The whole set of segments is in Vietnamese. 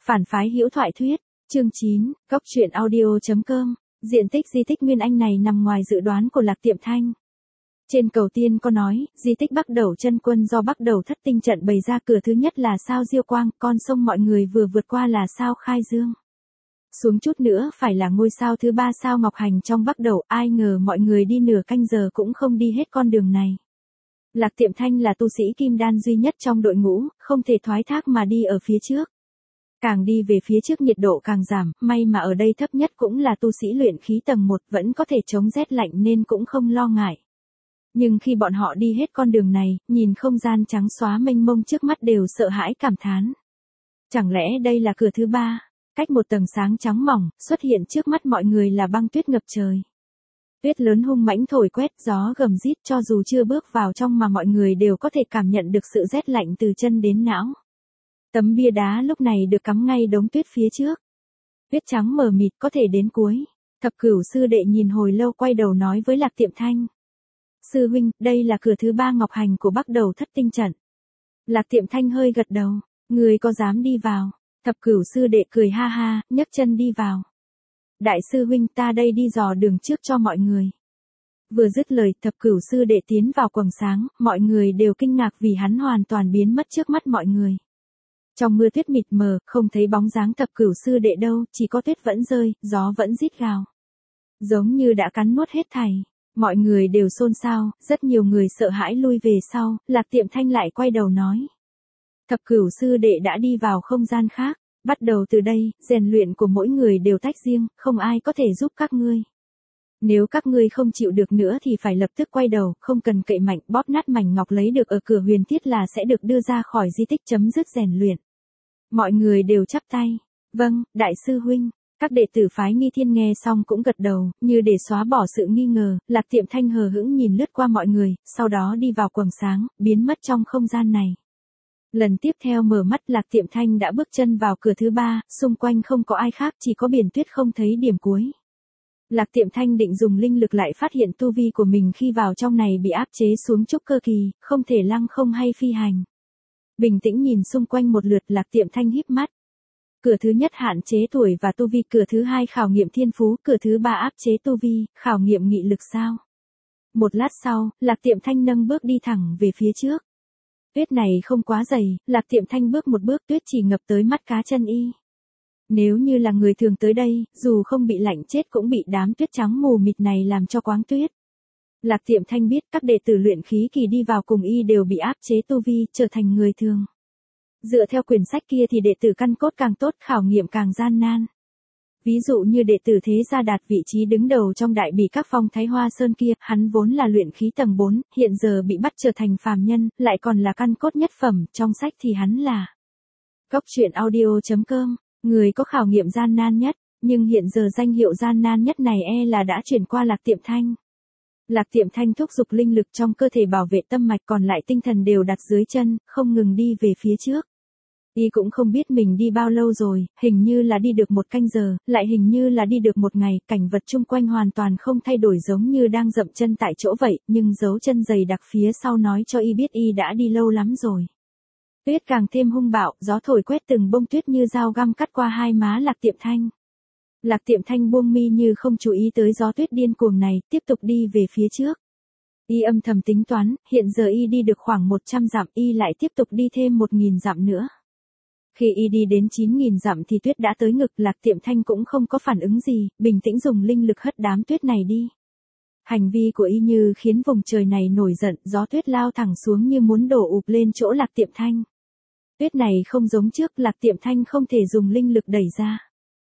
Phản phái hữu thoại thuyết, chương 9, Cốc truyện audio.com, diện tích di tích Nguyên Anh này nằm ngoài dự đoán của Lạc Tiệm Thanh. Trên cầu tiên có nói, di tích Bắc Đẩu Chân Quân do Bắc Đẩu Thất Tinh trận bày ra, cửa thứ nhất là sao Diêu Quang, con sông mọi người vừa vượt qua là sao Khai Dương. Xuống chút nữa phải là ngôi sao thứ ba sao Ngọc Hành trong Bắc Đẩu, ai ngờ mọi người đi nửa canh giờ cũng không đi hết con đường này. Lạc Tiệm Thanh là tu sĩ kim đan duy nhất trong đội ngũ, không thể thoái thác mà đi ở phía trước. Càng đi về phía trước nhiệt độ càng giảm, may mà ở đây thấp nhất cũng là tu sĩ luyện khí tầng 1 vẫn có thể chống rét lạnh nên cũng không lo ngại. Nhưng khi bọn họ đi hết con đường này, nhìn không gian trắng xóa mênh mông trước mắt đều sợ hãi cảm thán. Chẳng lẽ đây là cửa thứ ba? Cách một tầng sáng trắng mỏng, xuất hiện trước mắt mọi người là băng tuyết ngập trời. Tuyết lớn hung mãnh thổi quét, gió gầm rít, cho dù chưa bước vào trong mà mọi người đều có thể cảm nhận được sự rét lạnh từ chân đến não. Tấm bia đá lúc này được cắm ngay đống tuyết phía trước. Tuyết trắng mờ mịt có thể đến cuối. Thập Cửu sư đệ nhìn hồi lâu quay đầu nói với Lạc Tiệm Thanh. Sư huynh, đây là cửa thứ ba Ngọc Hành của Bắc Đẩu Thất Tinh trận. Lạc Tiệm Thanh hơi gật đầu. Người có dám đi vào? Thập Cửu sư đệ cười ha ha, nhấc chân đi vào. Đại sư huynh, ta đây đi dò đường trước cho mọi người. Vừa dứt lời, Thập Cửu sư đệ tiến vào quầng sáng, mọi người đều kinh ngạc vì hắn hoàn toàn biến mất trước mắt mọi người. Trong mưa tuyết mịt mờ, không thấy bóng dáng Thập Cửu sư đệ đâu, chỉ có tuyết vẫn rơi, gió vẫn rít gào. Giống như đã cắn nuốt hết thảy. Mọi người đều xôn xao, rất nhiều người sợ hãi lui về sau, Lạc Tiệm Thanh lại quay đầu nói. Thập Cửu sư đệ đã đi vào không gian khác, bắt đầu từ đây, rèn luyện của mỗi người đều tách riêng, không ai có thể giúp các ngươi. Nếu các ngươi không chịu được nữa thì phải lập tức quay đầu, không cần cậy mạnh, bóp nát mảnh ngọc lấy được ở cửa huyền thiết là sẽ được đưa ra khỏi di tích, chấm dứt rèn luyện. Mọi người đều chắp tay. Vâng, đại sư huynh. Các đệ tử phái Nghi Thiên nghe xong cũng gật đầu, như để xóa bỏ sự nghi ngờ, Lạc Tiệm Thanh hờ hững nhìn lướt qua mọi người, sau đó đi vào quầng sáng, biến mất trong không gian này. Lần tiếp theo mở mắt Lạc Tiệm Thanh đã bước chân vào cửa thứ ba, xung quanh không có ai khác, chỉ có biển tuyết không thấy điểm cuối. Lạc Tiệm Thanh định dùng linh lực lại phát hiện tu vi của mình khi vào trong này bị áp chế xuống trúc cơ kỳ, không thể lăng không hay phi hành. Bình tĩnh nhìn xung quanh một lượt, Lạc Tiệm Thanh híp mắt. Cửa thứ nhất hạn chế tuổi và tu vi, cửa thứ hai khảo nghiệm thiên phú, cửa thứ ba áp chế tu vi, khảo nghiệm nghị lực sao. Một lát sau, Lạc Tiệm Thanh nâng bước đi thẳng về phía trước. Tuyết này không quá dày, Lạc Tiệm Thanh bước một bước tuyết chỉ ngập tới mắt cá chân y. Nếu như là người thường tới đây, dù không bị lạnh chết cũng bị đám tuyết trắng mù mịt này làm cho quáng tuyết. Lạc Tiệm Thanh biết các đệ tử luyện khí kỳ đi vào cùng y đều bị áp chế tu vi, trở thành người thường. Dựa theo quyển sách kia thì đệ tử căn cốt càng tốt, khảo nghiệm càng gian nan. Ví dụ như đệ tử Thế Gia đạt vị trí đứng đầu trong đại bỉ các phong Thái Hoa Sơn kia, hắn vốn là luyện khí tầng 4, hiện giờ bị bắt trở thành phàm nhân, lại còn là căn cốt nhất phẩm, trong sách thì hắn là Cốc truyện audio.com, người có khảo nghiệm gian nan nhất, nhưng hiện giờ danh hiệu gian nan nhất này là đã chuyển qua Lạc Tiệm Thanh. Lạc Tiệm Thanh thúc giục linh lực trong cơ thể bảo vệ tâm mạch, còn lại tinh thần đều đặt dưới chân, không ngừng đi về phía trước. Y cũng không biết mình đi bao lâu rồi, hình như là đi được 1 canh giờ, lại hình như là đi được 1 ngày, cảnh vật chung quanh hoàn toàn không thay đổi giống như đang dậm chân tại chỗ vậy, nhưng dấu chân dày đặc phía sau nói cho y biết y đã đi lâu lắm rồi. Tuyết càng thêm hung bạo, gió thổi quét từng bông tuyết như dao găm cắt qua hai má Lạc Tiệm Thanh. Lạc Tiệm Thanh buông mi như không chú ý tới gió tuyết điên cuồng này, tiếp tục đi về phía trước. Y âm thầm tính toán, hiện giờ y đi được khoảng 100 dặm, y lại tiếp tục đi thêm 1000 dặm nữa. Khi y đi đến 9000 dặm thì tuyết đã tới ngực, Lạc Tiệm Thanh cũng không có phản ứng gì, bình tĩnh dùng linh lực hất đám tuyết này đi. Hành vi của y như khiến vùng trời này nổi giận, gió tuyết lao thẳng xuống như muốn đổ ụp lên chỗ Lạc Tiệm Thanh. Tuyết này không giống trước, Lạc Tiệm Thanh không thể dùng linh lực đẩy ra.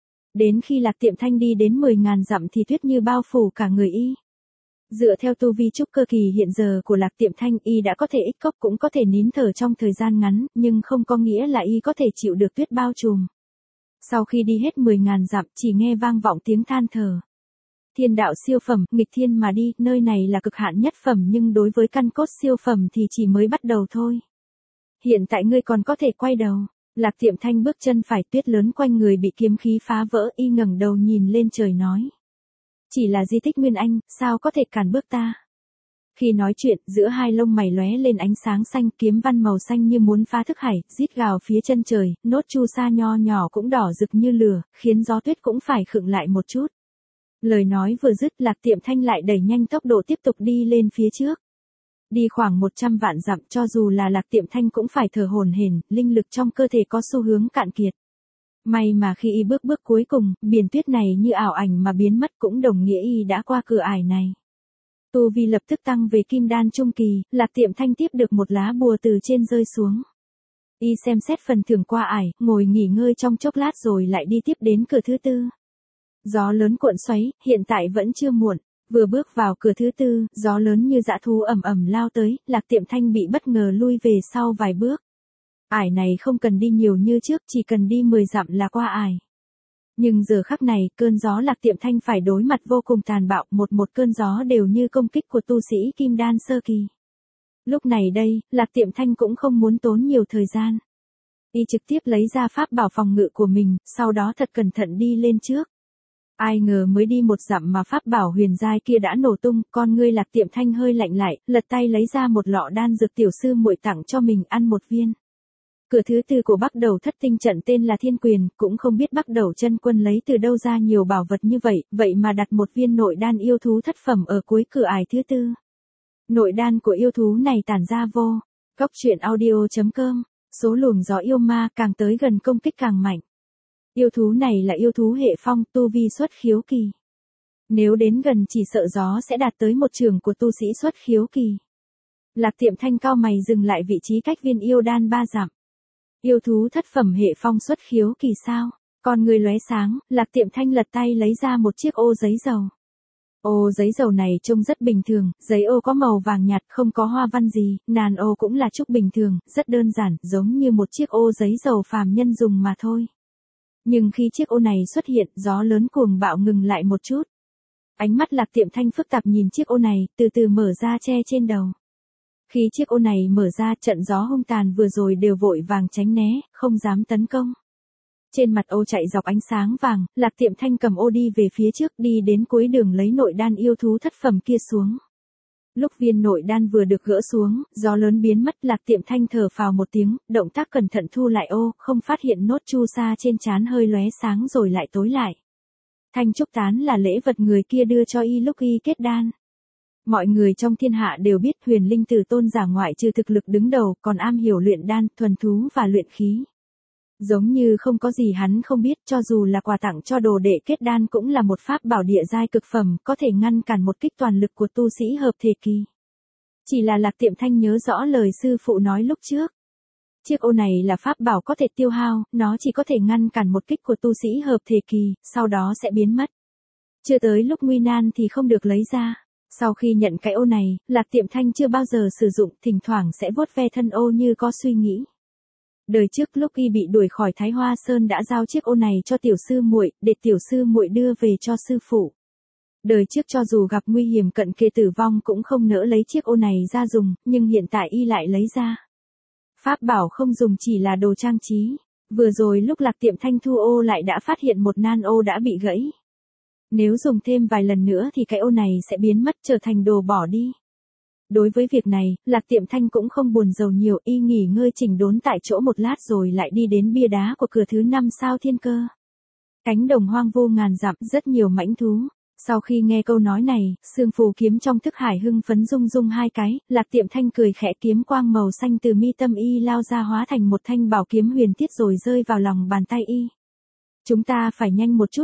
Đến khi Lạc Tiệm Thanh đi đến 10.000 dặm thì tuyết như bao phủ cả người y. Dựa theo tu vi trúc cơ kỳ hiện giờ của Lạc Tiệm Thanh, y đã có thể ích cốc cũng có thể nín thở trong thời gian ngắn, nhưng không có nghĩa là y có thể chịu được tuyết bao trùm. Sau khi đi hết 10.000 dặm, chỉ nghe vang vọng tiếng than thở. Thiên đạo siêu phẩm, nghịch thiên mà đi, nơi này là cực hạn nhất phẩm nhưng đối với căn cốt siêu phẩm thì chỉ mới bắt đầu thôi. Hiện tại ngươi còn có thể quay đầu. Lạc Tiệm Thanh bước chân phải, tuyết lớn quanh người bị kiếm khí phá vỡ, y ngẩng đầu nhìn lên trời nói. Chỉ là di tích Nguyên Anh, sao có thể cản bước ta? Khi nói chuyện, giữa hai lông mày lóe lên ánh sáng xanh, kiếm văn màu xanh như muốn phá thức hải, rít gào phía chân trời, nốt chu sa nho nhỏ cũng đỏ rực như lửa, khiến gió tuyết cũng phải khựng lại một chút. Lời nói vừa dứt, Lạc Tiệm Thanh lại đẩy nhanh tốc độ tiếp tục đi lên phía trước. Đi khoảng 100 vạn dặm, cho dù là Lạc Tiệm Thanh cũng phải thở hổn hển, linh lực trong cơ thể có xu hướng cạn kiệt. May mà khi y bước cuối cùng, biển tuyết này như ảo ảnh mà biến mất, cũng đồng nghĩa y đã qua cửa ải này. Tu vi lập tức tăng về kim đan trung kỳ, Lạc Tiệm Thanh tiếp được một lá bùa từ trên rơi xuống. Y xem xét phần thưởng qua ải, ngồi nghỉ ngơi trong chốc lát rồi lại đi tiếp đến cửa thứ tư. Gió lớn cuộn xoáy, hiện tại vẫn chưa muộn. Vừa bước vào cửa thứ tư, gió lớn như dã thú ầm ầm lao tới, Lạc Tiệm Thanh bị bất ngờ lui về sau vài bước. Ải này không cần đi nhiều như trước, chỉ cần đi 10 dặm là qua ải. Nhưng giờ khắc này, cơn gió Lạc Tiệm Thanh phải đối mặt vô cùng tàn bạo, một cơn gió đều như công kích của tu sĩ kim đan sơ kỳ. Lúc này đây, Lạc Tiệm Thanh cũng không muốn tốn nhiều thời gian. Y trực tiếp lấy ra pháp bảo phòng ngự của mình, sau đó thật cẩn thận đi lên trước. Ai ngờ mới đi 1 dặm mà pháp bảo huyền giai kia đã nổ tung, con ngươi Lạc Tiệm Thanh hơi lạnh lại, lật tay lấy ra một lọ đan dược tiểu sư muội tặng cho mình ăn 1 viên. Cửa thứ tư của Bắc Đầu Thất Tinh trận tên là Thiên Quyền, cũng không biết Bắc Đầu Chân Quân lấy từ đâu ra nhiều bảo vật như vậy, vậy mà đặt 1 viên nội đan yêu thú thất phẩm ở cuối cửa ải thứ tư. Nội đan của yêu thú này tản ra vô. Góc truyện audio.com, số luồng gió yêu ma càng tới gần công kích càng mạnh. Yêu thú này là yêu thú hệ phong, tu vi xuất khiếu kỳ. Nếu đến gần chỉ sợ gió sẽ đạt tới một trường của tu sĩ xuất khiếu kỳ. Lạc Tiệm Thanh cao mày dừng lại vị trí cách viên yêu đan 3 dặm. Yêu thú thất phẩm hệ phong xuất khiếu kỳ sao? Con người lóe sáng, Lạc Tiệm Thanh lật tay lấy ra một chiếc ô giấy dầu. Ô giấy dầu này trông rất bình thường, giấy ô có màu vàng nhạt, không có hoa văn gì, nàn ô cũng là trúc bình thường, rất đơn giản, giống như một chiếc ô giấy dầu phàm nhân dùng mà thôi. Nhưng khi chiếc ô này xuất hiện, gió lớn cuồng bạo ngừng lại một chút. Ánh mắt Lạc Tiệm Thanh phức tạp nhìn chiếc ô này, từ từ mở ra che trên đầu. Khi chiếc ô này mở ra, trận gió hung tàn vừa rồi đều vội vàng tránh né, không dám tấn công. Trên mặt ô chạy dọc ánh sáng vàng, Lạc Tiệm Thanh cầm ô đi về phía trước, đi đến cuối đường lấy nội đan yêu thú thất phẩm kia xuống. Lúc viên nội đan vừa được gỡ xuống, gió lớn biến mất, Lạc Tiệm Thanh thở phào một tiếng, động tác cẩn thận thu lại ô, không phát hiện nốt chu sa trên trán hơi lóe sáng rồi lại tối lại. Thanh trúc tán là lễ vật người kia đưa cho y lúc y kết đan. Mọi người trong thiên hạ đều biết Huyền Linh Tử Tôn giả ngoại trừ thực lực đứng đầu, còn am hiểu luyện đan, thuần thú và luyện khí. Giống như không có gì hắn không biết, cho dù là quà tặng cho đồ đệ kết đan cũng là một pháp bảo địa giai cực phẩm, có thể ngăn cản một kích toàn lực của tu sĩ hợp thể kỳ. Chỉ là Lạc Tiệm Thanh nhớ rõ lời sư phụ nói lúc trước. Chiếc ô này là pháp bảo có thể tiêu hao, nó chỉ có thể ngăn cản một kích của tu sĩ hợp thể kỳ, sau đó sẽ biến mất. Chưa tới lúc nguy nan thì không được lấy ra. Sau khi nhận cái ô này, Lạc Tiệm Thanh chưa bao giờ sử dụng, thỉnh thoảng sẽ vuốt ve thân ô như có suy nghĩ. Đời trước lúc y bị đuổi khỏi Thái Hoa Sơn đã giao chiếc ô này cho tiểu sư muội, để tiểu sư muội đưa về cho sư phụ. Đời trước cho dù gặp nguy hiểm cận kề tử vong cũng không nỡ lấy chiếc ô này ra dùng, nhưng hiện tại y lại lấy ra. Pháp bảo không dùng chỉ là đồ trang trí. Vừa rồi lúc Lạc Tiệm Thanh thu ô lại đã phát hiện một nan ô đã bị gãy. Nếu dùng thêm vài lần nữa thì cái ô này sẽ biến mất trở thành đồ bỏ đi. Đối với việc này, Lạc Tiệm Thanh cũng không buồn rầu nhiều, y nghỉ ngơi chỉnh đốn tại chỗ một lát rồi lại đi đến bia đá của cửa thứ 5 sao thiên cơ. Cánh đồng hoang vu ngàn dặm, rất nhiều mãnh thú. Sau khi nghe câu nói này, xương phù kiếm trong thức hải hưng phấn rung rung 2 cái, Lạc Tiệm Thanh cười khẽ, kiếm quang màu xanh từ mi tâm y lao ra hóa thành một thanh bảo kiếm huyền thiết rồi rơi vào lòng bàn tay y. Chúng ta phải nhanh một chút,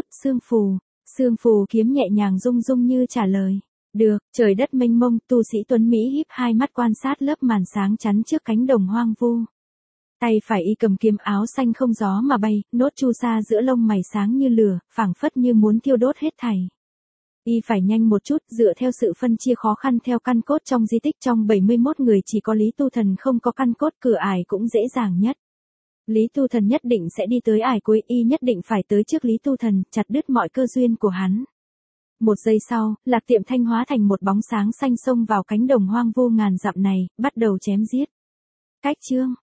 Xương phù kiếm nhẹ nhàng rung rung như trả lời. Được, trời đất mênh mông, tu sĩ Tuấn Mỹ híp hai mắt quan sát lớp màn sáng chắn trước cánh đồng hoang vu. Tay phải y cầm kiếm áo xanh không gió mà bay, nốt chu sa giữa lông mày sáng như lửa, phảng phất như muốn thiêu đốt hết thảy. Y phải nhanh một chút, dựa theo sự phân chia khó khăn theo căn cốt trong di tích, trong 71 người chỉ có Lý Tu Thần không có căn cốt, cửa ải cũng dễ dàng nhất. Lý Tu Thần nhất định sẽ đi tới ải cuối, y nhất định phải tới trước Lý Tu Thần, chặt đứt mọi cơ duyên của hắn. Một giây sau, Lạc Tiệm Thanh hóa thành một bóng sáng xanh xông vào cánh đồng hoang vu ngàn dặm này, bắt đầu chém giết. Cách chương